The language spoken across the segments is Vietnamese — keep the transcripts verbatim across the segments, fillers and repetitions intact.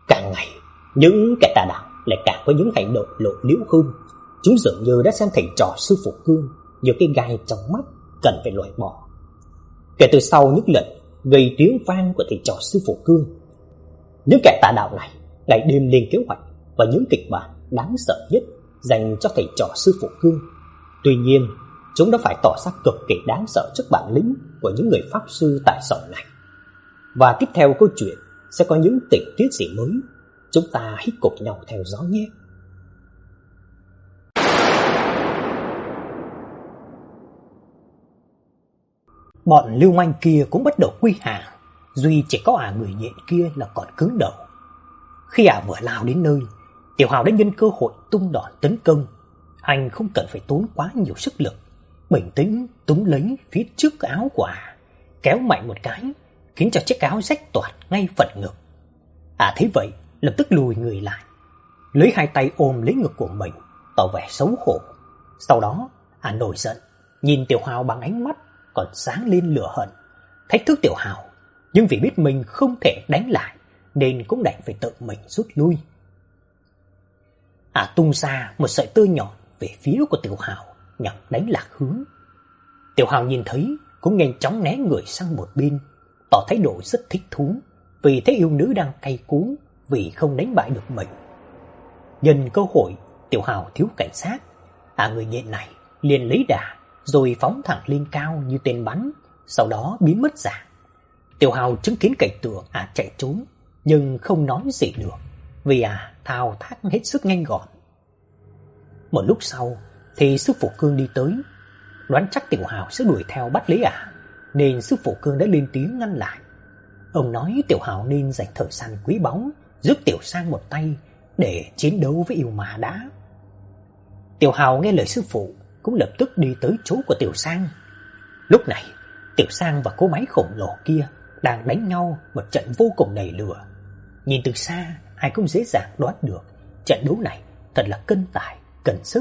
Càng ngày, những kẻ tà đạo lại càng có những hành động lộ liễu hơn. Chúng dường như đã xem thầy trò sư phụ Cương như cái gai trong mắt cần phải loại bỏ. Kể từ sau những lần gây tiếng vang của thầy trò sư phụ Cương, những kẻ tà đạo này lại đêm lên kế hoạch và những kịch bản đáng sợ nhất dành cho thầy trò sư phụ Cương. Tuy nhiên, chúng đã phải tỏ ra cực kỳ đáng sợ trước bản lĩnh của những người pháp sư tài giỏi này. Và tiếp theo câu chuyện sẽ có những tình tiết gì mới, chúng ta hãy cùng nhau theo dõi nhé. Bọn lưu manh kia cũng bắt đầu quy hàng, duy chỉ có ả người nhện kia là còn cứng đầu. Khi ả vừa lao đến nơi, Tiểu Hào đã nhân cơ hội tung đòn tấn công. Anh không cần phải tốn quá nhiều sức lực, bình tĩnh túm lấy phía trước áo của ả, kéo mạnh một cái, khiến cho chiếc áo rách toạc ngay phần ngực. Ả thấy vậy, lập tức lùi người lại, lấy hai tay ôm lấy ngực của mình, tỏ vẻ xấu hổ. Sau đó, ả nổi giận, nhìn Tiểu Hào bằng ánh mắt còn sáng lên lửa hận, thách thức Tiểu Hào, nhưng vì biết mình không thể đánh lại nên cũng đành phải tự mình rút lui. Ả tung ra một sợi tơ nhọn về phía của Tiểu Hào nhằm đánh lạc hướng. Tiểu Hào nhìn thấy cũng nhanh chóng né người sang một bên, tỏ thái độ rất thích thú vì thấy yêu nữ đang cay cú vì không đánh bại được mình. Nhân cơ hội Tiểu Hào thiếu cảnh giác, Ả người nhện này liền lấy đà rồi phóng thẳng lên cao như tên bắn, sau đó biến mất dạng. Tiểu Hào chứng kiến cảnh tượng Ả chạy trốn nhưng không nói gì được vì Ả thao tác hết sức nhanh gọn. Một lúc sau thì sư phụ Cương đi tới, đoán chắc Tiểu Hào sẽ đuổi theo bắt lấy Ả, nên sư phụ Cương đã lên tiếng ngăn lại. Ông nói Tiểu Hào nên dành thời gian quý báu giúp Tiểu Sang một tay để chiến đấu với yêu ma đã. Tiểu Hào nghe lời sư phụ cũng lập tức đi tới chỗ của Tiểu Sang. Lúc này, Tiểu Sang và cô máy khổng lồ kia đang đánh nhau một trận vô cùng đầy lửa. Nhìn từ xa, ai cũng dễ dàng đoán được trận đấu này thật là cân tài, cần sức.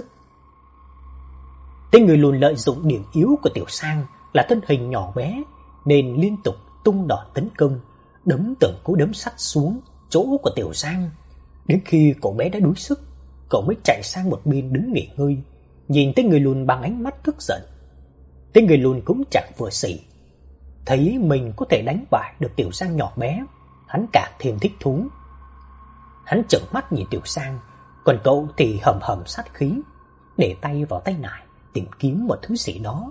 Tên người lùn lợi dụng điểm yếu của Tiểu Sang là thân hình nhỏ bé nên liên tục tung đòn tấn công, đấm từng cú đấm sắt xuống chỗ của Tiểu Sang. Đến khi cậu bé đã đuối sức, cậu mới chạy sang một bên đứng nghỉ ngơi, nhìn tên người lùn bằng ánh mắt tức giận. Tên người lùn cũng chẳng vừa xỉ, thấy mình có thể đánh bại được Tiểu Sang nhỏ bé, hắn càng thêm thích thú. Hắn trợn mắt nhìn Tiểu Sang, còn cậu thì hầm hầm sát khí, để tay vào tay nải tìm kiếm một thứ gì đó.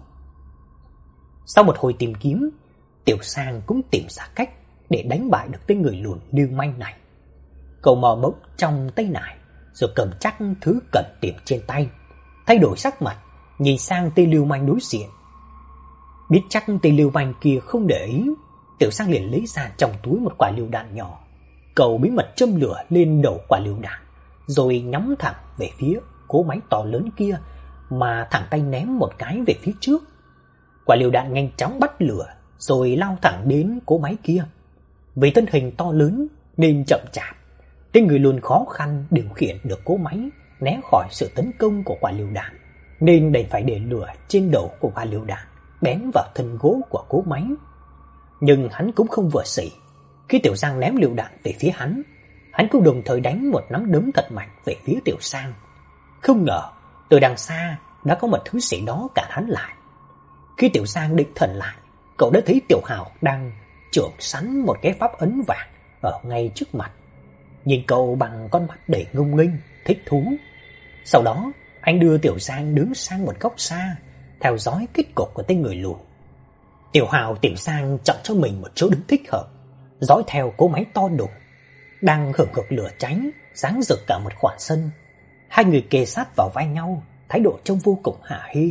Sau một hồi tìm kiếm, Tiểu Sang cũng tìm ra cách để đánh bại được tên người lùn lưu manh này. Cậu mò mẫm trong tay nải rồi cầm chắc thứ cần tìm trên tay, thay đổi sắc mặt nhìn sang tên lưu manh đối diện. Biết chắc tên lưu manh kia không để ý, Tiểu Sang liền lấy ra trong túi một quả lựu đạn nhỏ. Cậu bí mật châm lửa lên đầu quả lựu đạn, rồi nhắm thẳng về phía cỗ máy to lớn kia mà thẳng tay ném một cái về phía trước. Quả lựu đạn nhanh chóng bắt lửa rồi lao thẳng đến cỗ máy kia. Vì thân hình to lớn nên chậm chạp, tên người lùn khó khăn điều khiển được cỗ máy né khỏi sự tấn công của quả lựu đạn, nên đành phải để lửa trên đầu của quả lựu đạn bén vào thân gỗ của cỗ máy. Nhưng hắn cũng không vừa xỉ, khi Tiểu Sang ném lựu đạn về phía hắn, hắn cũng đồng thời đánh một nắm đấm thật mạnh về phía Tiểu Sang. Không ngờ từ đằng xa đã có một thứ gì đó cản hắn lại. Khi Tiểu Sang định thần lại, cậu đã thấy Tiểu Hào đang chưởng sẵn một cái pháp ấn vàng ở ngay trước mặt, nhìn cậu bằng con mắt đầy ngông nghênh, thích thú. Sau đó, anh đưa Tiểu Sang đứng sang một góc xa, theo dõi kết cục của tên người lùn. Tiểu Hào Tiểu Sang chọn cho mình một chỗ đứng thích hợp, dõi theo cỗ máy to đùng đang hừng hực lửa cháy, sáng rực cả một khoảng sân. Hai người kề sát vào vai nhau, thái độ trông vô cùng hả hê.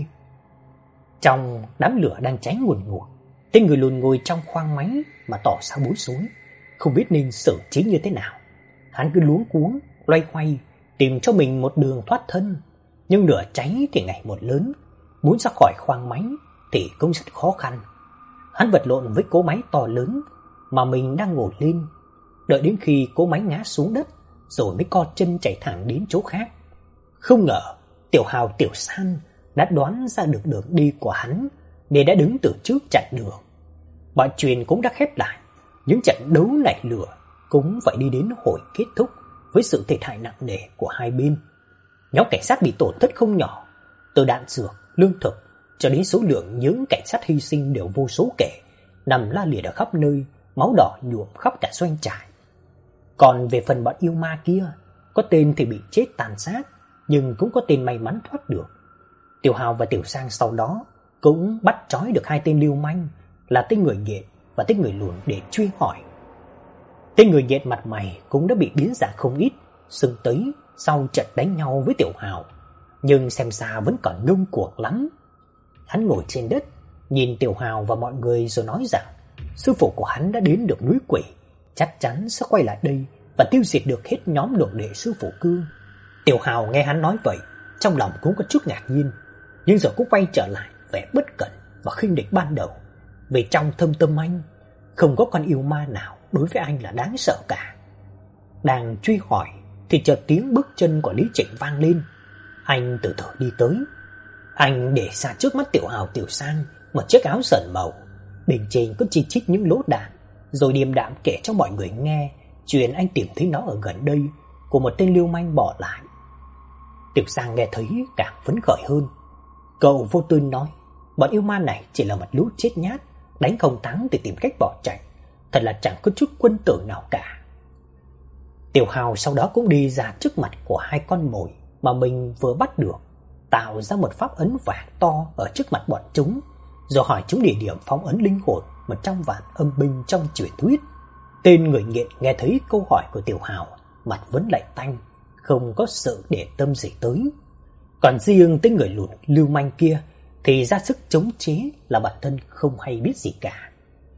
Trong đám lửa đang cháy ngùn ngụt, tên người lùn ngồi trong khoang máy mà tỏ ra bối rối, không biết nên xử trí như thế nào. Hắn cứ luống cuống, loay hoay tìm cho mình một đường thoát thân, nhưng lửa cháy thì ngày một lớn, muốn ra khỏi khoang máy thì cũng rất khó khăn. Hắn vật lộn với cỗ máy to lớn mà mình đang ngồi lên, đợi đến khi cỗ máy ngã xuống đất rồi mới co chân chạy thẳng đến chỗ khác. Không ngờ Tiểu Hào Tiểu Sang đã đoán ra được đường đi của hắn nên đã đứng từ trước chặn đường. Mọi chuyện cũng đã khép lại, những trận đấu nảy lửa cũng phải đi đến hồi kết thúc với sự thiệt hại nặng nề của hai bên. Nhóm cảnh sát bị tổn thất không nhỏ, từ đạn dược, lương thực cho đến số lượng những cảnh sát hy sinh đều vô số kể, nằm la liệt ở khắp nơi, máu đỏ nhuộm khắp cả doanh trại. Còn về phần bọn yêu ma kia, có tên thì bị chết tàn sát, nhưng cũng có tên may mắn thoát được. Tiểu Hào và Tiểu Sang sau đó cũng bắt trói được hai tên lưu manh là tên người nghiện và tên người lùn để truy hỏi. Tên người nghiện mặt mày cũng đã bị biến dạng không ít, sưng tấy sau trận đánh nhau với Tiểu Hào, nhưng xem ra vẫn còn ngông cuồng lắm. Hắn ngồi trên đất, nhìn Tiểu Hào và mọi người rồi nói rằng sư phụ của hắn đã đến được núi quỷ, chắc chắn sẽ quay lại đây và tiêu diệt được hết nhóm đồ đệ sư phụ Cương. Tiểu Hào nghe hắn nói vậy, trong lòng cũng có chút ngạc nhiên, nhưng rồi cũng quay trở lại vẻ bất cẩn và khinh địch ban đầu. Vì trong thâm tâm anh, không có con yêu ma nào đối với anh là đáng sợ cả. Đang truy hỏi thì chợt tiếng bước chân của Lý Trịnh vang lên. Anh từ từ đi tới. Anh để xa trước mắt Tiểu Hào, Tiểu Sang một chiếc áo sờn màu, bên trên có chi chít những lỗ đạn, rồi điềm đạm kể cho mọi người nghe chuyện anh tìm thấy nó ở gần đây của một tên lưu manh bỏ lại. Tiểu Sang nghe thấy càng phấn khởi hơn. Cậu vô tư nói, bọn yêu ma này chỉ là một lũ chết nhát, đánh không thắng thì tìm cách bỏ chạy, thật là chẳng có chút quân tử nào cả. Tiểu Hào sau đó cũng đi ra trước mặt của hai con mồi mà mình vừa bắt được, tạo ra một pháp ấn vàng to ở trước mặt bọn chúng, rồi hỏi chúng địa điểm phóng ấn linh hồn một trăm vạn âm binh trong truyền thuyết. Tên người nghiện nghe thấy câu hỏi của Tiểu Hào, mặt vẫn lạnh tanh, không có sự để tâm gì tới. Còn riêng tên người lùn lưu manh kia thì ra sức chống chế là bản thân không hay biết gì cả.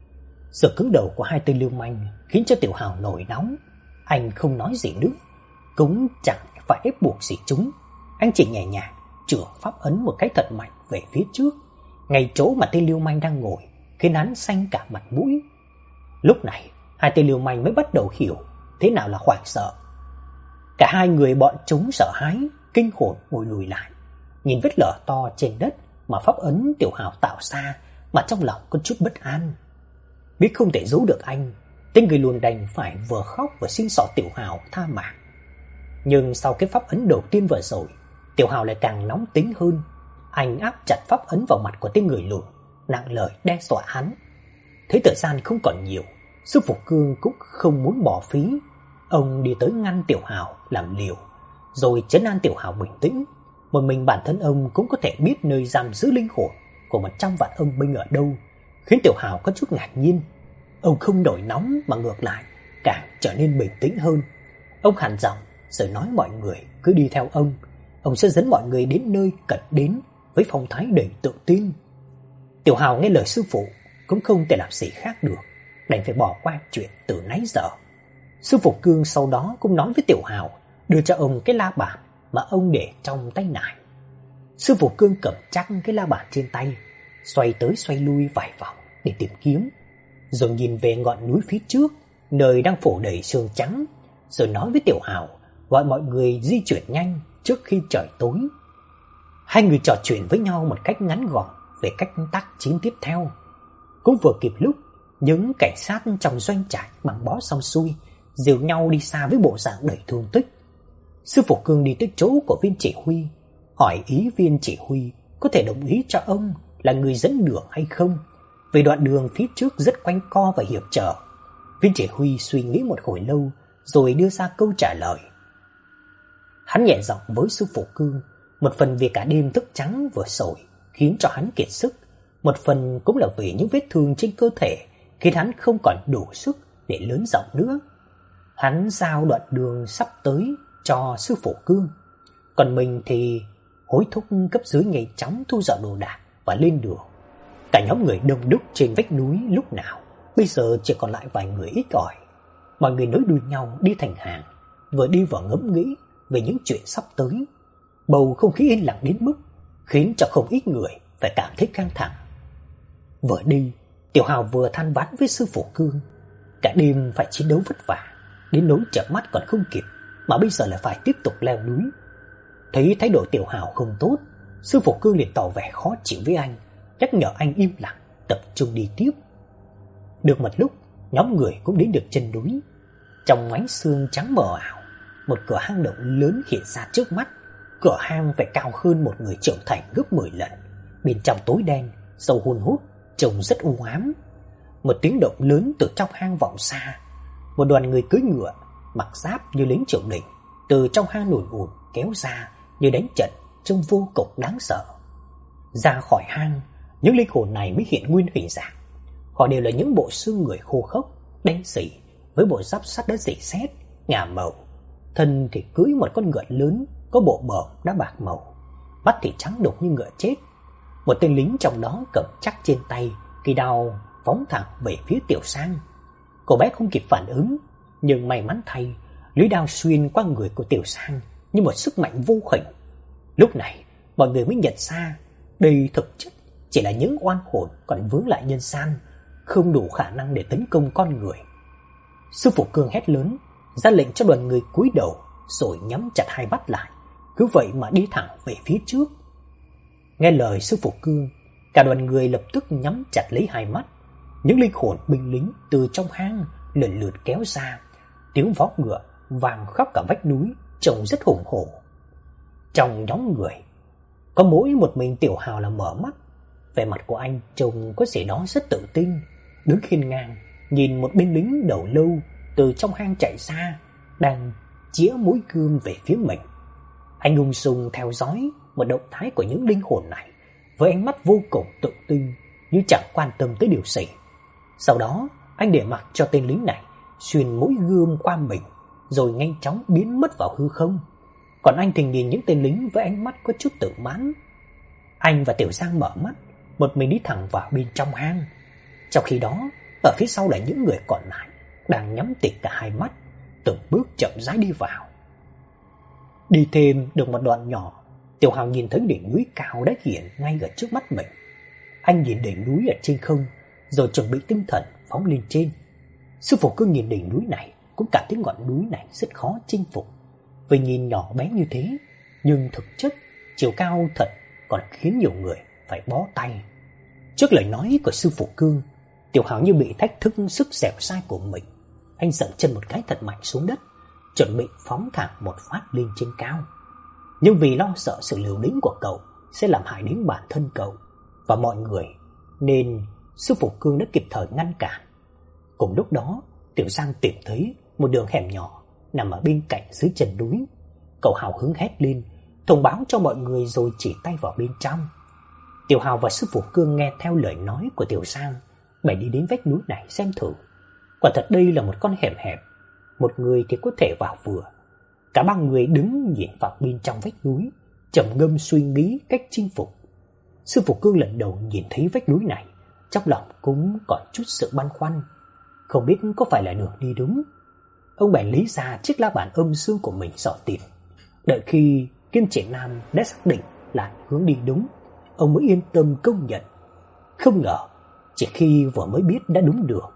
Sự cứng đầu của hai tên lưu manh khiến cho Tiểu Hào nổi nóng. Anh không nói gì nữa, cũng chẳng phải ép buộc gì chúng. Anh chỉ nhẹ nhàng chưởng pháp ấn một cái thật mạnh về phía trước, ngay chỗ mà tên lưu manh đang ngồi, khiến hắn xanh cả mặt mũi. Lúc này, hai tên lưu manh mới bắt đầu hiểu thế nào là hoảng sợ. Cả hai người bọn chúng sợ hãi, kinh hồn ngồi lùi lại, nhìn vết lở to trên đất mà pháp ấn Tiểu Hào tạo ra, mà trong lòng có chút bất an. Biết không thể giấu được anh, tên người lùn đành phải vừa khóc vừa xin xỏ Tiểu Hào tha mạng. Nhưng sau cái pháp ấn đầu tiên vừa rồi, Tiểu Hào lại càng nóng tính hơn. Anh áp chặt pháp ấn vào mặt của tên người lùn, nặng lời đe dọa hắn. Thấy thời gian không còn nhiều, sư phụ Cương cũng không muốn bỏ phí. Ông đi tới ngăn Tiểu Hào làm liều, rồi trấn an Tiểu Hào bình tĩnh. Một mình bản thân ông cũng có thể biết nơi giam giữ linh hồn của một trăm vạn âm binh ở đâu, khiến Tiểu Hào có chút ngạc nhiên. Ông không nổi nóng mà ngược lại càng trở nên bình tĩnh hơn. Ông hằn giọng rồi nói mọi người cứ đi theo ông, ông sẽ dẫn mọi người đến nơi cần đến với phong thái đầy tự tin. Tiểu Hào nghe lời sư phụ cũng không thể làm gì khác được, đành phải bỏ qua chuyện từ nãy giờ. Sư phụ Cương sau đó cũng nói với Tiểu Hào đưa cho ông cái la bàn mà ông để trong tay nải. Sư phụ Cương cầm chắc cái la bàn trên tay, xoay tới xoay lui vài vòng để tìm kiếm, rồi nhìn về ngọn núi phía trước nơi đang phủ đầy sương trắng, rồi nói với Tiểu Hào gọi mọi người di chuyển nhanh trước khi trời tối. Hai người trò chuyện với nhau một cách ngắn gọn về cách tác chiến tiếp theo. Cũng vừa kịp lúc những cảnh sát trong doanh trại bằng bó xong xuôi dìu nhau đi xa với bộ dạng đầy thương tích. Sư phụ Cương đi tới chỗ của viên chỉ huy, hỏi ý viên chỉ huy có thể đồng ý cho ông là người dẫn đường hay không, vì đoạn đường phía trước rất quanh co và hiểm trở. Viên chỉ huy suy nghĩ một hồi lâu rồi đưa ra câu trả lời. Hắn nhẹ giọng với sư phụ Cương, một phần vì cả đêm thức trắng vừa rồi khiến cho hắn kiệt sức, một phần cũng là vì những vết thương trên cơ thể khiến hắn không còn đủ sức để lớn giọng nữa. Hắn giao đoạn đường sắp tới cho sư phụ Cương, còn mình thì hối thúc cấp dưới nhanh chóng thu dọn đồ đạc và lên đường. Cả nhóm người đông đúc trên vách núi lúc nào bây giờ chỉ còn lại vài người ít ỏi. Mọi người nối đuôi nhau đi thành hàng, vừa đi vừa ngẫm nghĩ về những chuyện sắp tới. Bầu không khí yên lặng đến mức khiến cho không ít người phải cảm thấy căng thẳng. Vừa đi, Tiểu Hào vừa than vãn với sư phụ Cương, cả đêm phải chiến đấu vất vả, đến nỗi chợp mắt còn không kịp, mà bây giờ lại phải tiếp tục leo núi. Thấy thái độ Tiểu Hào không tốt, sư phụ Cương liền tỏ vẻ khó chịu với anh, nhắc nhở anh im lặng, tập trung đi tiếp. Được một lúc, nhóm người cũng đến được chân núi. Trong ánh sương trắng mờ ảo, một cửa hang động lớn hiện ra trước mắt. Cửa hang phải cao hơn một người trưởng thành gấp mười lần. Bên trong tối đen, sâu hun hút, trông rất u ám. Một tiếng động lớn từ trong hang vọng xa. Một đoàn người cưỡi ngựa, mặc giáp như lính triều đình, từ trong hang nổi ùn kéo ra như đánh trận, trông vô cùng đáng sợ. Ra khỏi hang, những linh hồn này mới hiện nguyên hình dạng. Họ đều là những bộ xương người khô khốc, đen sì, với bộ giáp sắt đã rỉ sét, ngả màu. Thân thì cưỡi một con ngựa lớn có bộ bờm đã bạc màu, mắt thì trắng đục như ngựa chết. Một tên lính trong đó cầm chắc trên tay cây đao phóng thẳng về phía Tiểu Sang. Cô bé không kịp phản ứng, nhưng may mắn thay, lưỡi đao xuyên qua người của Tiểu Sang như một sức mạnh vô hình. Lúc này, mọi người mới nhận ra đây thực chất chỉ là những oan hồn còn vướng lại nhân gian, không đủ khả năng để tấn công con người. Sư phụ Cương hét lớn, ra lệnh cho đoàn người cúi đầu, rồi nhắm chặt hai mắt lại, cứ vậy mà đi thẳng về phía trước. Nghe lời sư phụ Cương, cả đoàn người lập tức nhắm chặt lấy hai mắt. Những linh hồn binh lính từ trong hang lần lượt kéo ra, tiếng vó ngựa vang khắp cả vách núi, trông rất hùng hổ. Trong nhóm người, có mỗi một mình Tiểu Hào là mở mắt. Vẻ mặt của anh trông có gì đó rất tự tin, đứng hiên ngang, nhìn một binh lính đầu lâu từ trong hang chạy ra, đang chĩa mũi gươm về phía mình. Anh ung dung theo dõi một động thái của những linh hồn này với ánh mắt vô cùng tự tin, như chẳng quan tâm tới điều gì. Sau đó, anh để mặc cho tên lính này xuyên mũi gươm qua mình, rồi nhanh chóng biến mất vào hư không. Còn anh thì nhìn những tên lính với ánh mắt có chút tự mãn. Anh và Tiểu Giang mở mắt, một mình đi thẳng vào bên trong hang. Trong khi đó, ở phía sau là những người còn lại đang nhắm tịt cả hai mắt, từng bước chậm rãi đi vào. Đi thêm được một đoạn nhỏ, Tiểu Hào nhìn thấy đỉnh núi cao đã hiện ngay ở trước mắt mình. Anh nhìn đỉnh núi ở trên không, rồi chuẩn bị tinh thần phóng lên trên. Sư phụ cứ nhìn đỉnh núi này cũng cảm thấy ngọn núi này rất khó chinh phục. Vì nhìn nhỏ bé như thế, nhưng thực chất chiều cao thật còn khiến nhiều người phải bó tay. Trước lời nói của sư phụ Cương, Tiểu Hào như bị thách thức sức dẻo dai của mình. Anh dậm chân một cái thật mạnh xuống đất, chuẩn bị phóng thẳng một phát lên trên cao. Nhưng vì lo sợ sự liều lĩnh của cậu sẽ làm hại đến bản thân cậu và mọi người, nên sư phụ Cương đã kịp thời ngăn cản. Cùng lúc đó, Tiểu Giang tìm thấy một đường hẻm nhỏ nằm ở bên cạnh dưới chân núi. Cậu hào hứng hét lên, thông báo cho mọi người rồi chỉ tay vào bên trong. Tiểu Hào và sư phụ Cương nghe theo lời nói của Tiểu Giang, bèn đi đến vách núi này xem thử. Quả thật đây là một con hẻm hẹp, một người thì có thể vào vừa. Cả ba người đứng nhìn vào bên trong vách núi, trầm ngâm suy nghĩ cách chinh phục. Sư phụ Cương lần đầu nhìn thấy vách núi này, trong lòng cũng còn chút sự băn khoăn, không biết có phải là đường đi đúng. Ông bèn lấy ra chiếc la bàn âm dương của mình dò tìm. Đợi khi Kim Triển Nam đã xác định là hướng đi đúng, ông mới yên tâm công nhận. Không ngờ, chỉ khi vừa mới biết đã đúng đường.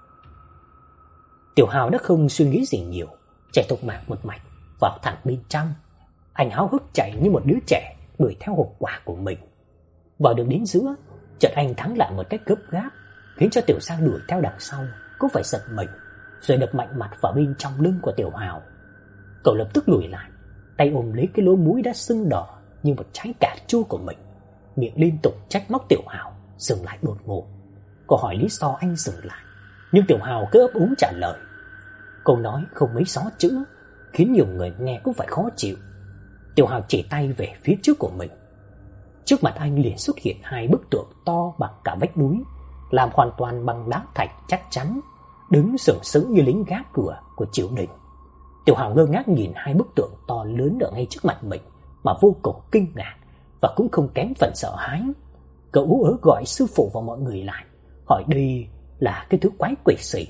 Tiểu Hào đã không suy nghĩ gì nhiều, chạy thục mạng một mạch vào thẳng bên trong. Anh háo hức chạy như một đứa trẻ đuổi theo hộp quà của mình. Vào được đến giữa, chợt anh thắng lại một cách gấp gáp, khiến cho Tiểu Giang đuổi theo đằng sau cũng phải giật mình, rồi đập mạnh mặt vào bên trong lưng của Tiểu Hào. Cậu lập tức lùi lại, tay ôm lấy cái lỗ mũi đã sưng đỏ như một trái cà chua của mình, miệng liên tục trách móc Tiểu Hào dừng lại đột ngột. Cậu hỏi lý do anh dừng lại, nhưng Tiểu Hào cứ ấp úng trả lời. Câu nói không mấy rõ chữ, khiến nhiều người nghe cũng phải khó chịu. Tiểu Hào chỉ tay về phía trước của mình. Trước mặt anh liền xuất hiện hai bức tượng to bằng cả vách núi, làm hoàn toàn bằng đá thạch chắc chắn, đứng sừng sững như lính gác cửa của triều đình. Tiểu Hào ngơ ngác nhìn hai bức tượng to lớn ở ngay trước mặt mình mà vô cùng kinh ngạc và cũng không kém phần sợ hãi. Cậu ú ớ gọi sư phụ và mọi người lại, hỏi đây là cái thứ quái quỷ gì.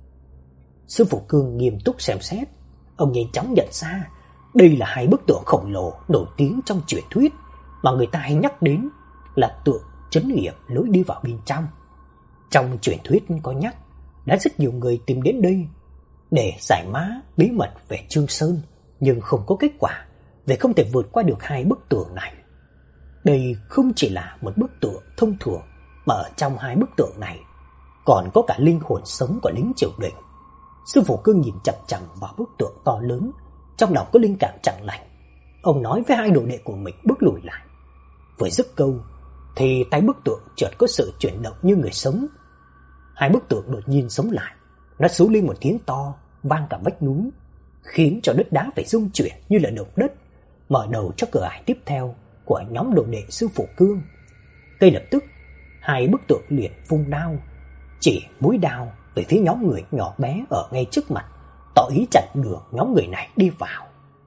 Sư phụ Cương nghiêm túc xem xét, ông nhanh chóng nhận ra đây là hai bức tượng khổng lồ nổi tiếng trong truyền thuyết mà người ta hay nhắc đến, là tượng trấn nghiệm lối đi vào bên trong. Trong truyền thuyết có nhắc đã rất nhiều người tìm đến đây để giải mã bí mật về Trương Sơn, nhưng không có kết quả vì không thể vượt qua được hai bức tượng này. Đây không chỉ là một bức tượng thông thường, mà ở trong hai bức tượng này còn có cả linh hồn sống của lính triều đình. Sư phụ Cương nhìn chằm chằm vào bức tượng to lớn, trong lòng có linh cảm chẳng lành. Ông nói với hai đồ đệ của mình bước lùi lại. Vừa dứt câu thì tay bức tượng chợt có sự chuyển động như người sống. Hai bức tượng đột nhiên sống lại, nó xú lên một tiếng to, vang cả vách núi, khiến cho đất đá phải rung chuyển như là động đất, mở đầu cho cửa ải tiếp theo của nhóm đồ đệ sư phụ Cương. Ngay lập tức, hai bức tượng liền vung đao, chỉ mũi đao về phía nhóm người nhỏ bé ở ngay trước mặt, tỏ ý chặn đường nhóm người này đi vào.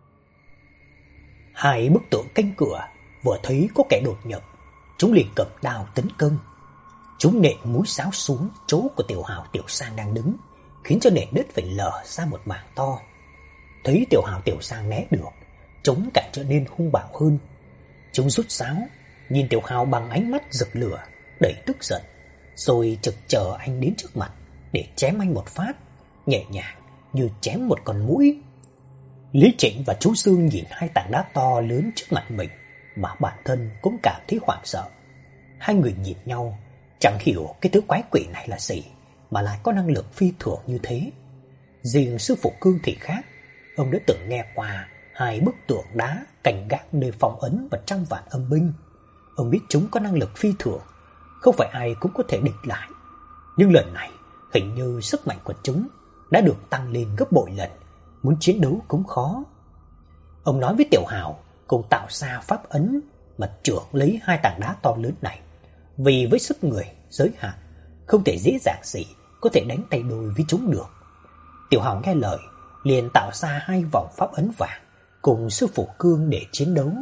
Hai bức tượng canh cửa vừa thấy có kẻ đột nhập, chúng liền cầm đao tấn công. Chúng nện mũi sáo xuống chỗ của Tiểu Hào Tiểu Sang đang đứng, khiến cho nền đất phải lở ra một mảng to. Thấy Tiểu Hào Tiểu Sang né được, chúng càng trở nên hung bạo hơn. Chúng rút sáo, nhìn Tiểu Hào bằng ánh mắt rực lửa, đầy tức giận, rồi trực chờ anh đến trước mặt để chém anh một phát, nhẹ nhàng như chém một con muỗi. Lý Trịnh và chú Sương nhìn hai tảng đá to lớn trước mặt mình mà bản thân cũng cảm thấy hoảng sợ. Hai người nhìn nhau, chẳng hiểu cái thứ quái quỷ này là gì mà lại có năng lực phi thường như thế. Riêng sư phụ Cương thì khác, ông đã từng nghe qua hai bức tượng đá canh gác nơi phong ấn và trăm vạn âm binh. Ông biết chúng có năng lực phi thường, không phải ai cũng có thể địch lại. Nhưng lần này, hình như sức mạnh của chúng đã được tăng lên gấp bội lần, muốn chiến đấu cũng khó. Ông nói với Tiểu Hào cùng tạo ra pháp ấn mà trưởng lấy hai tảng đá to lớn này, vì với sức người giới hạn, không thể dễ dàng gì có thể đánh tay đôi với chúng được. Tiểu Hào nghe lời, liền tạo ra hai vòng pháp ấn vàng cùng sư phụ Cương để chiến đấu.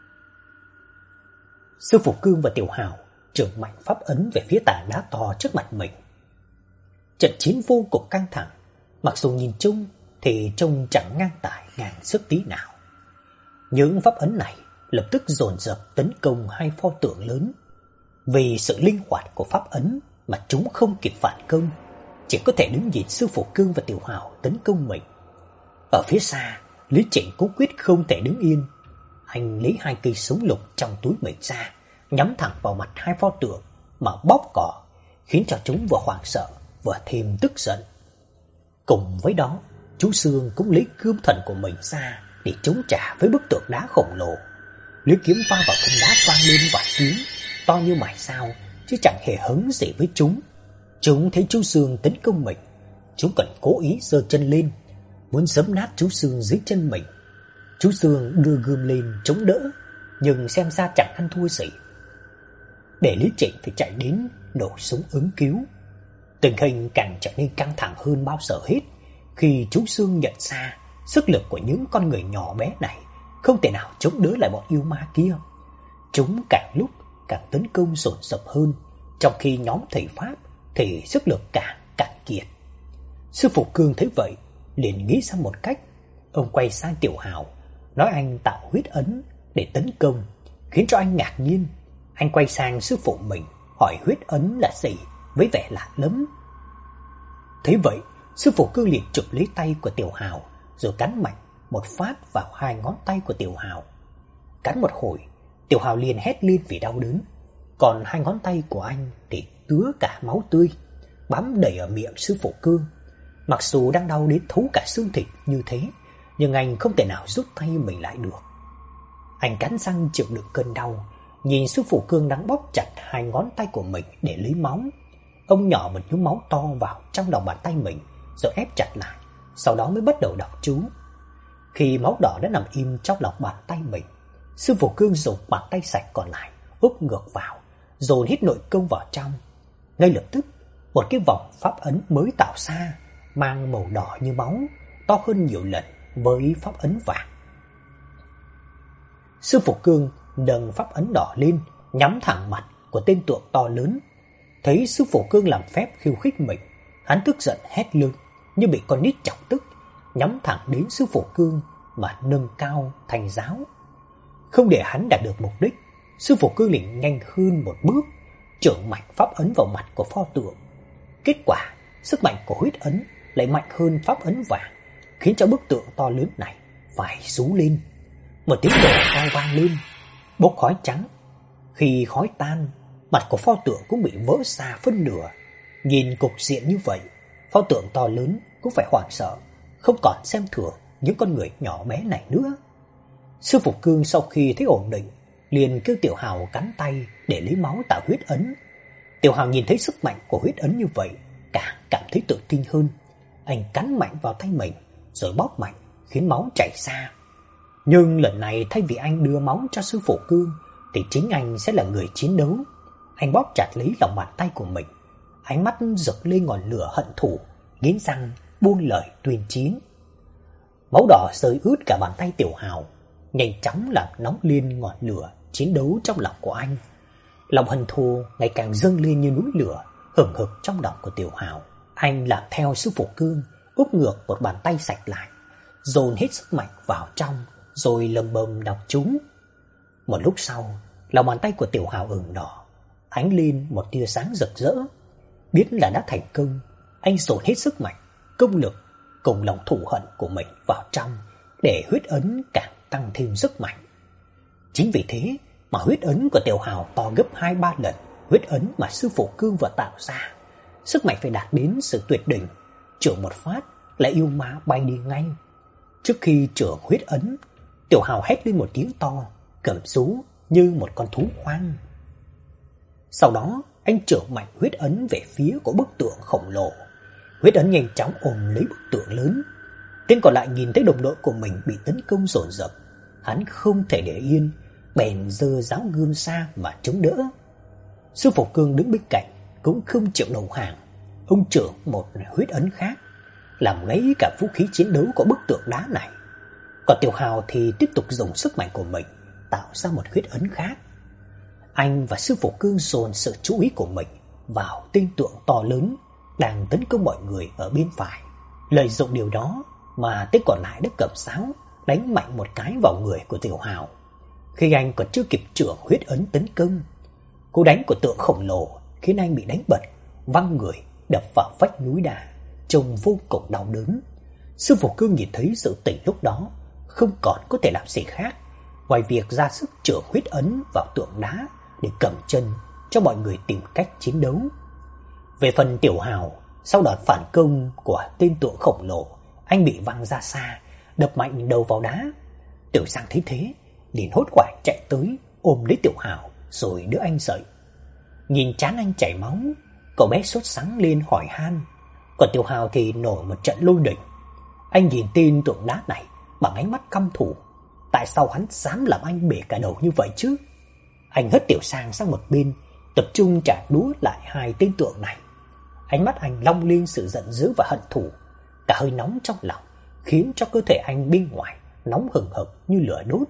Sư phụ Cương và Tiểu Hào trưởng mạnh pháp ấn về phía tảng đá to trước mặt mình. Trận chiến vô cùng căng thẳng, mặc dù nhìn chung thì trông chẳng ngang tài ngang sức tí nào. Những pháp ấn này lập tức dồn dập tấn công hai pho tượng lớn. Vì sự linh hoạt của pháp ấn mà chúng không kịp phản công, chỉ có thể đứng nhìn sư phụ Cương và Tiểu Hào tấn công mình. Ở phía xa, Lý Trịnh cũng quyết không thể đứng yên. Anh lấy hai cây súng lục trong túi mình ra, nhắm thẳng vào mặt hai pho tượng mà bóp cò, khiến cho chúng vừa hoảng sợ vừa thêm tức giận. Cùng với đó, chú Sương cũng lấy cương thần của mình ra để chống trả với bức tượng đá khổng lồ. Lưỡi kiếm va vào thân đá vang lên vài tiếng, to như mài sao, chứ chẳng hề hứng gì với chúng. Chúng thấy chú Sương tấn công mình, chúng còn cố ý giơ chân lên, muốn giẫm nát chú Sương dưới chân mình. Chú Sương đưa gươm lên chống đỡ, nhưng xem ra chẳng ăn thua gì. Để Lý Trịnh phải chạy đến nổ súng ứng cứu. Tình hình càng trở nên căng thẳng hơn bao giờ hết, khi chú Sương nhận ra sức lực của những con người nhỏ bé này không thể nào chống đỡ lại bọn yêu ma kia. Chúng càng lúc càng tấn công dồn dập hơn, trong khi nhóm thầy Pháp thì sức lực càng cạn kiệt. Sư phụ Cương thấy vậy, liền nghĩ ra một cách. Ông quay sang Tiểu Hào, nói anh tạo huyết ấn để tấn công, khiến cho anh ngạc nhiên. Anh quay sang sư phụ mình, hỏi huyết ấn là gì, với vẻ lạ lắm. Thế vậy, sư phụ Cương liền chụp lấy tay của Tiểu Hào, rồi cắn mạnh một phát vào hai ngón tay của Tiểu Hào. Cắn một hồi, Tiểu Hào liền hét lên vì đau đớn, còn hai ngón tay của anh thì tứa cả máu tươi, bám đầy ở miệng sư phụ Cương. Mặc dù đang đau đến thấu cả xương thịt như thế, nhưng anh không thể nào rút tay mình lại được. Anh cắn răng chịu đựng cơn đau, nhìn sư phụ Cương đang bóp chặt hai ngón tay của mình để lấy máu. Ông nhỏ một nhúm máu to vào trong lòng bàn tay mình, rồi ép chặt lại, sau đó mới bắt đầu đọc chú. Khi máu đỏ đã nằm im trong lòng bàn tay mình, sư phụ Cương dùng bàn tay sạch còn lại úp ngược vào, dồn hít nội công vào trong. Ngay lập tức, một cái vòng pháp ấn mới tạo ra, mang màu đỏ như máu, to hơn nhiều lần với pháp ấn vàng. Sư phụ Cương nâng pháp ấn đỏ lên, nhắm thẳng mặt của tên tượng to lớn. Thấy sư phụ Cương làm phép khiêu khích mình, hắn tức giận hét lớn như bị con nít chọc tức, nhắm thẳng đến sư phụ Cương mà nâng cao thành giáo. Không để hắn đạt được mục đích, sư phụ Cương liền nhanh hơn một bước, chưởng mạnh pháp ấn vào mặt của pho tượng. Kết quả, sức mạnh của huyết ấn lại mạnh hơn pháp ấn vàng, khiến cho bức tượng to lớn này phải rú lên. Một tiếng nổ cao vang lên, bốc khói trắng. Khi khói tan, mặt của pho tượng cũng bị vỡ xa phân nửa. Nhìn cục diện như vậy, Pho tượng to lớn cũng phải hoảng sợ, không còn xem thường những con người nhỏ bé này nữa. Sư phụ Cương sau khi thấy ổn định, liền kêu Tiểu Hào cắn tay để lấy máu tạo huyết ấn. Tiểu Hào nhìn thấy sức mạnh của huyết ấn như vậy, càng cảm thấy tự tin hơn. Anh cắn mạnh vào tay mình, rồi bóp mạnh, khiến máu chảy ra. Nhưng lần này thay vì anh đưa máu cho sư phụ Cương, thì chính anh sẽ là người chiến đấu. Anh bóp chặt lấy lòng bàn tay của mình, ánh mắt rực lên ngọn lửa hận thù, nghiến răng buông lời tuyên chiến. Máu đỏ rơi ướt cả bàn tay Tiểu Hào, nhanh chóng làm nóng lên ngọn lửa chiến đấu trong lòng của anh. Lòng hận thù ngày càng dâng lên như núi lửa, hừng hực trong lòng của Tiểu Hào. Anh làm theo sư phụ Cương, úp ngược một bàn tay sạch lại, dồn hết sức mạnh vào trong, rồi lầm bầm đọc chú. Một lúc sau, lòng bàn tay của Tiểu Hào ửng đỏ, ánh lên một tia sáng rực rỡ. Biết là đã thành công, anh dồn hết sức mạnh, công lực cùng lòng thù hận của mình vào trong, để huyết ấn càng tăng thêm sức mạnh. Chính vì thế mà huyết ấn của Tiểu Hào to gấp hai ba lần huyết ấn mà sư phụ Cương vừa tạo ra. Sức mạnh phải đạt đến sự tuyệt đỉnh, chưởng một phát là yêu ma bay đi ngay. Trước khi chưởng huyết ấn, Tiểu Hào hét lên một tiếng to, cầm rú như một con thú hoang. Sau đó, anh chưởng mạnh huyết ấn về phía của bức tượng khổng lồ. Huyết ấn nhanh chóng ôm lấy bức tượng lớn. Tên còn lại nhìn thấy đồng đội của mình bị tấn công dồn dập, hắn không thể để yên, bèn giơ giáo gươm xa mà chống đỡ. Sư phụ Cương đứng bên cạnh cũng không chịu đầu hàng. Ông chưởng một huyết ấn khác, làm lấy cả vũ khí chiến đấu của bức tượng đá này. Còn Tiểu Hào thì tiếp tục dùng sức mạnh của mình tạo ra một huyết ấn khác. Anh và sư phụ Cương dồn sự chú ý của mình vào tên tượng to lớn đang tấn công mọi người ở bên phải. Lợi dụng điều đó mà tên còn lại đã cầm giáo đánh mạnh một cái vào người của Tiểu Hào. Khi anh còn chưa kịp chưởng huyết ấn tấn công, cú đánh của tượng khổng lồ khiến anh bị đánh bật, văng người đập vào vách núi đá, trông vô cùng đau đớn. Sư phụ Cương nhìn thấy sự tình lúc đó, không còn có thể làm gì khác ngoài việc ra sức chưởng huyết ấn vào tượng đá để cầm chân cho mọi người tìm cách chiến đấu. Về phần Tiểu Hào, sau đợt phản công của tên tượng khổng lồ, anh bị văng ra xa, đập mạnh đầu vào đá. Tiểu Giang thấy thế, liền hốt hoảng chạy tới ôm lấy Tiểu Hào rồi đỡ anh dậy. Nhìn trán anh chảy máu, cậu bé sốt sắng lên hỏi han. Còn Tiểu Hào thì nổi một trận lôi đình. Anh nhìn tên tượng đá này bằng ánh mắt căm thù. Tại sao hắn dám làm anh bể cả đầu như vậy chứ? Anh hất Tiểu Sang sang một bên, tập trung trả đũa lại hai tên tượng này. Ánh mắt anh long lên sự giận dữ và hận thù. Cả hơi nóng trong lòng khiến cho cơ thể anh bên ngoài nóng hừng hực như lửa đốt.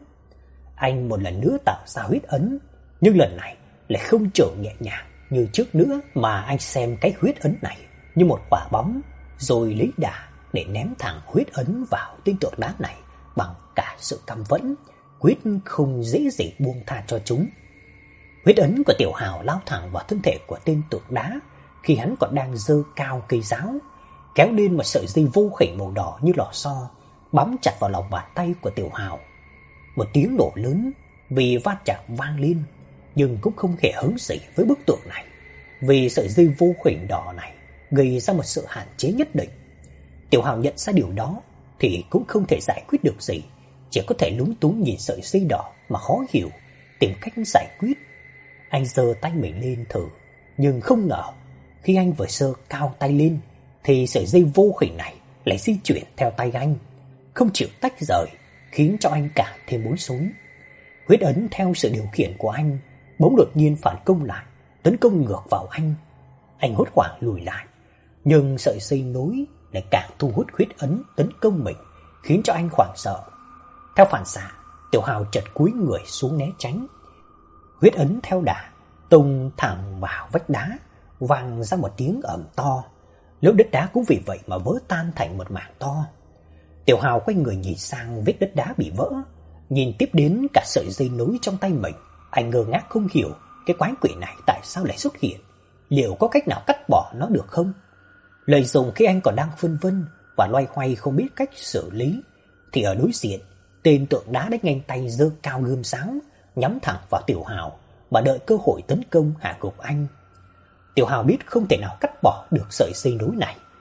Anh một lần nữa tạo ra huyết ấn, nhưng lần này lại không chưởng nhẹ nhàng như trước nữa, mà anh xem cái huyết ấn này như một quả bóng, rồi lấy đà để ném thẳng huyết ấn vào tên tượng đá này bằng cả sự căm phẫn, quyết không dễ dàng buông tha cho chúng. Huyết ấn của Tiểu Hào lao thẳng vào thân thể của tên tượng đá khi hắn còn đang giơ cao cây giáo, kéo lên một sợi dây vô hình màu đỏ như lò xo, bám chặt vào lòng bàn tay của Tiểu Hào. Một tiếng nổ lớn vì va chạm vang lên, nhưng cũng không hề hứng gì với bức tượng này, vì sợi dây vô hình đỏ này gây ra một sự hạn chế nhất định. Tiểu Hào nhận ra điều đó thì cũng không thể giải quyết được gì, chỉ có thể lúng túng nhìn sợi dây đỏ mà khó hiểu, tìm cách giải quyết. Anh giơ tay mình lên thử, nhưng không ngờ khi anh vừa giơ cao tay lên thì sợi dây vô hình này lại di chuyển theo tay anh, không chịu tách rời, khiến cho anh càng thêm bối rối. Huyết ấn theo sự điều khiển của anh bỗng đột nhiên phản công lại, tấn công ngược vào anh. Anh hốt hoảng lùi lại, nhưng sợi dây nối lại càng thu hút huyết ấn tấn công mình, khiến cho anh hoảng sợ. Theo phản xạ, Tiểu Hào chợt cúi người xuống né tránh. Huyết ấn theo đà tung thẳng vào vách đá, vang ra một tiếng ầm to. Lớp đất đá cũng vì vậy mà vỡ tan thành một mảng to. Tiểu Hào quay người nhìn sang vết đất đá bị vỡ, nhìn tiếp đến cả sợi dây nối trong tay mình. Anh ngơ ngác không hiểu cái quái quỷ này tại sao lại xuất hiện, liệu có cách nào cắt bỏ nó được không? Lợi dụng khi anh còn đang phân vân và loay hoay không biết cách xử lý, thì ở đối diện, tên tượng đá đã nhanh tay giơ cao gươm giáo, nhắm thẳng vào Tiểu Hào và đợi cơ hội tấn công hạ gục anh. Tiểu Hào biết không thể nào cắt bỏ được sợi dây nối này.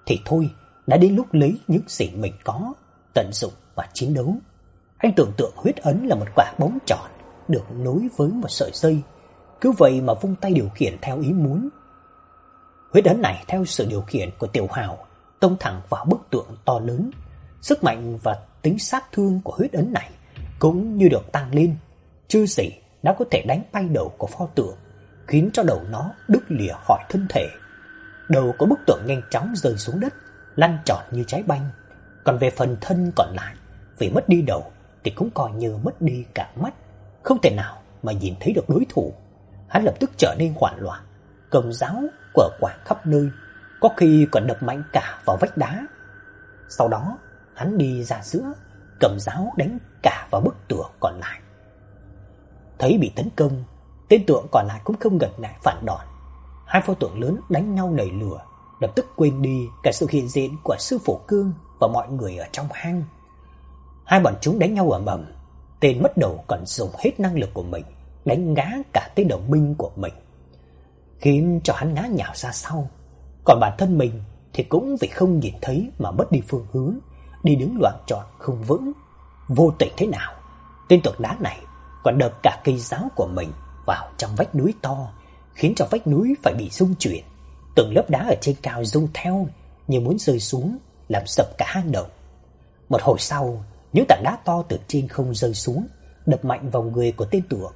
thì thôi, đã đến lúc lấy những gì mình có, tận dụng và chiến đấu. Anh tưởng tượng huyết ấn là một quả bóng tròn được nối với một sợi dây, cứ vậy mà vung tay điều khiển theo ý muốn. Huyết ấn này theo sự điều khiển của Tiểu Hào tông thẳng vào bức tượng to lớn. Sức mạnh và tính sát thương của huyết ấn này cũng như được tăng lên, chưa gì đã có thể đánh bay đầu của pho tượng, khiến cho đầu nó đứt lìa khỏi thân thể. Đầu của bức tượng nhanh chóng rơi xuống đất, lăn tròn như trái banh. Còn về phần thân còn lại, vì mất đi đầu thì cũng coi như mất đi cả mắt, không thể nào mà nhìn thấy được đối thủ. Hắn lập tức trở nên hoảng loạn, cầm giáo quở quạng khắp nơi, có khi còn đập mạnh cả vào vách đá. Sau đó, hắn đi ra giữa, cầm giáo đánh cả vào bức tượng còn lại. Thấy bị tấn công, tên tượng còn lại cũng không ngần ngại phản đòn. Hai pho tượng lớn đánh nhau nảy lửa, lập tức quên đi cả sự hiện diện của sư phụ Cương và mọi người ở trong hang. Hai bọn chúng đánh nhau ầm ầm, tên mất đầu còn dùng hết năng lực của mình đánh ngã cả tên đồng minh của mình, khiến cho hắn ngã nhào ra sau. Còn bản thân mình thì cũng vì không nhìn thấy mà mất đi phương hướng, đi đứng loạng choạng không vững. Vô tình thế nào, tên tượng đá này còn đập cả cây giáo của mình vào trong vách núi to, khiến cho vách núi phải bị rung chuyển. Từng lớp đá ở trên cao rung theo như muốn rơi xuống, làm sập cả hang động. Một hồi sau, những tảng đá to từ trên không rơi xuống, đập mạnh vào người của tên tượng.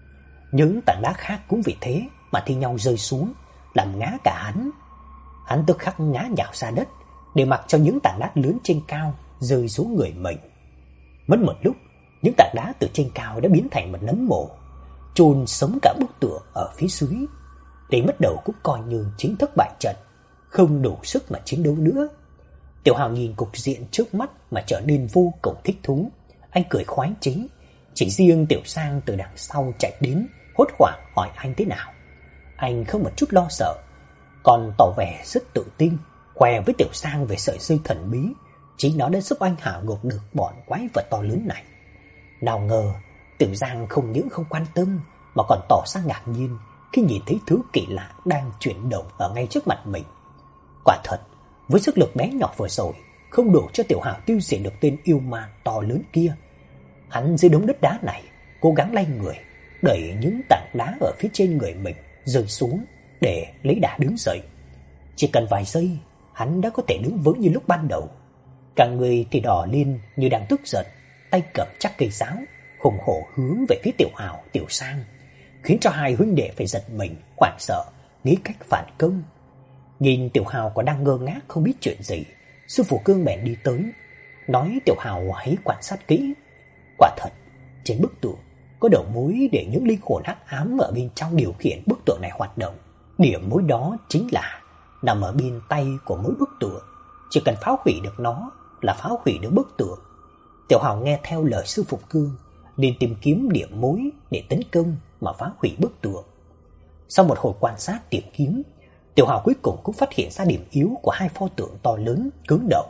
Những tảng đá khác cũng vì thế mà thi nhau rơi xuống, làm ngã cả hắn. Hắn tức khắc ngã nhào ra đất, để mặc cho những tảng đá lớn trên cao rơi xuống người mình. Mất một lúc, những tảng đá từ trên cao đã biến thành một nấm mồ, chôn sống cả bức tượng ở phía dưới. Tên mất đầu cũng coi như chính thức bại trận, không đủ sức mà chiến đấu nữa. Tiểu Hào nhìn cục diện trước mắt mà trở nên vô cùng thích thú. Anh cười khoái chí. Chỉ riêng Tiểu Sang từ đằng sau chạy đến, hốt hoảng hỏi anh thế nào. Anh không một chút lo sợ, còn tỏ vẻ rất tự tin, khoe với Tiểu Sang về sợi dây thần bí. Chính nó đã giúp anh hạ gục được bọn quái vật to lớn này. Nào ngờ Tiểu Giang không những không quan tâm mà còn tỏ ra ngạc nhiên khi nhìn thấy thứ kỳ lạ đang chuyển động ở ngay trước mặt mình. Quả thật, với sức lực bé nhỏ vừa rồi, không đủ cho Tiểu Hào tiêu diệt được tên yêu ma to lớn kia. Hắn dưới đống đất đá này cố gắng lay người, đẩy những tảng đá ở phía trên người mình rơi xuống để lấy đà đứng dậy. Chỉ cần vài giây, hắn đã có thể đứng vững như lúc ban đầu. Cả người thì đỏ lên như đang tức giận, tay cầm chắc cây giáo, hùng hổ hướng về phía Tiểu Hào, Tiểu Sang, khiến cho hai huynh đệ phải giật mình, hoảng sợ, nghĩ cách phản công. Nhìn Tiểu Hào còn đang ngơ ngác không biết chuyện gì, sư phụ Cương bèn đi tới, nói Tiểu Hào hãy quan sát kỹ. Quả thật, trên bức tượng có đầu mối để những linh hồn hắc ám ở bên trong điều khiển bức tượng này hoạt động. Điểm mối đó chính là nằm ở bên tay của mỗi bức tượng, chỉ cần phá hủy được nó là phá hủy được bức tượng. Tiểu Hào nghe theo lời sư phụ Cương, nên tìm kiếm điểm mối để tấn công mà phá hủy bức tượng. Sau một hồi quan sát tìm kiếm, Tiểu Hào cuối cùng cũng phát hiện ra điểm yếu của hai pho tượng to lớn cứng đầu.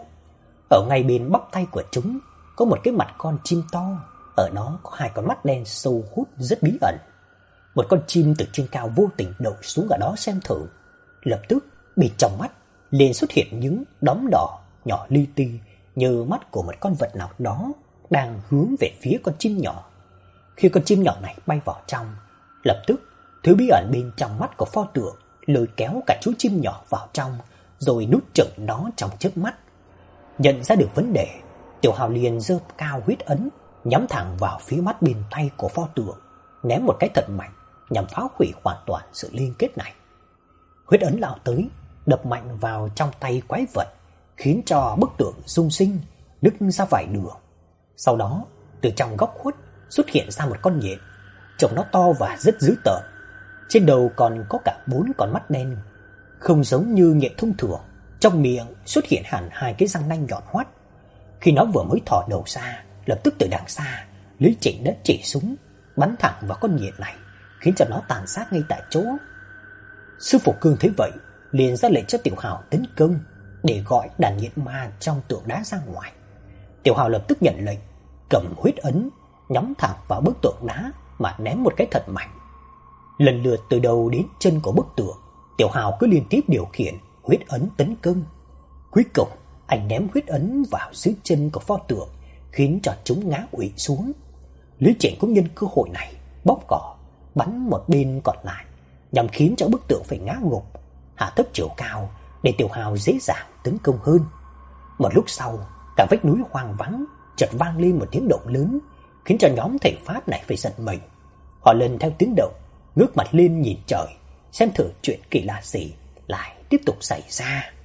Ở ngay bên bắp tay của chúng có một cái mặt con chim to, ở đó có hai con mắt đen sâu hút rất bí ẩn. Một con chim từ trên cao vô tình đậu xuống ở đó xem thử. Lập tức bên trong mắt liền xuất hiện những đốm đỏ nhỏ li ti như mắt của một con vật nào đó đang hướng về phía con chim nhỏ. Khi con chim nhỏ này bay vào trong, lập tức thứ bí ẩn bên trong mắt của pho tượng lôi kéo cả chú chim nhỏ vào trong, rồi nuốt chửng nó trong chớp mắt. Nhận ra được vấn đề, Tiểu Hào liền giơ cao huyết ấn, nhắm thẳng vào phía mắt bên tay của pho tượng, ném một cái thật mạnh nhằm phá hủy hoàn toàn sự liên kết này. Huyết ấn lao tới, đập mạnh vào trong tay quái vật, khiến cho bức tượng rung sinh, nứt ra vài đường. Sau đó, từ trong góc khuất xuất hiện ra một con nhện, trông nó to và rất dữ tợn. Trên đầu còn có cả bốn con mắt đen, không giống như nhện thông thường, trong miệng xuất hiện hẳn hai cái răng nanh nhọn hoắt. Khi nó vừa mới thò đầu ra, lập tức từ đằng xa lấy chỉnh đất chỉ súng bắn thẳng vào con nhện này, khiến cho nó tàn sát ngay tại chỗ. Sư phụ Cương thấy vậy, liền ra lệnh cho Tiểu Hào tấn công để gọi đàn nhện ma trong tượng đá ra ngoài. Tiểu Hào lập tức nhận lệnh, cầm huyết ấn nhắm thẳng vào bức tượng đá mà ném một cái thật mạnh. Lần lượt từ đầu đến chân của bức tượng, Tiểu Hào cứ liên tiếp điều khiển huyết ấn tấn công. Cuối cùng, anh ném huyết ấn vào dưới chân của pho tượng, khiến cho chúng ngã quỵ xuống. Lý Triển cũng nhân cơ hội này bóp cỏ, bắn một bên còn lại, nhằm khiến cho bức tượng phải ngã gục, hạ thấp chiều cao để Tiểu Hào dễ dàng tấn công hơn. Một lúc sau, cả vách núi hoang vắng chợt vang lên một tiếng động lớn, khiến cho nhóm thầy pháp này phải giật mình. Họ lần theo tiếng động, ngước mặt lên nhìn trời, xem thử chuyện kỳ lạ gì lại tiếp tục xảy ra.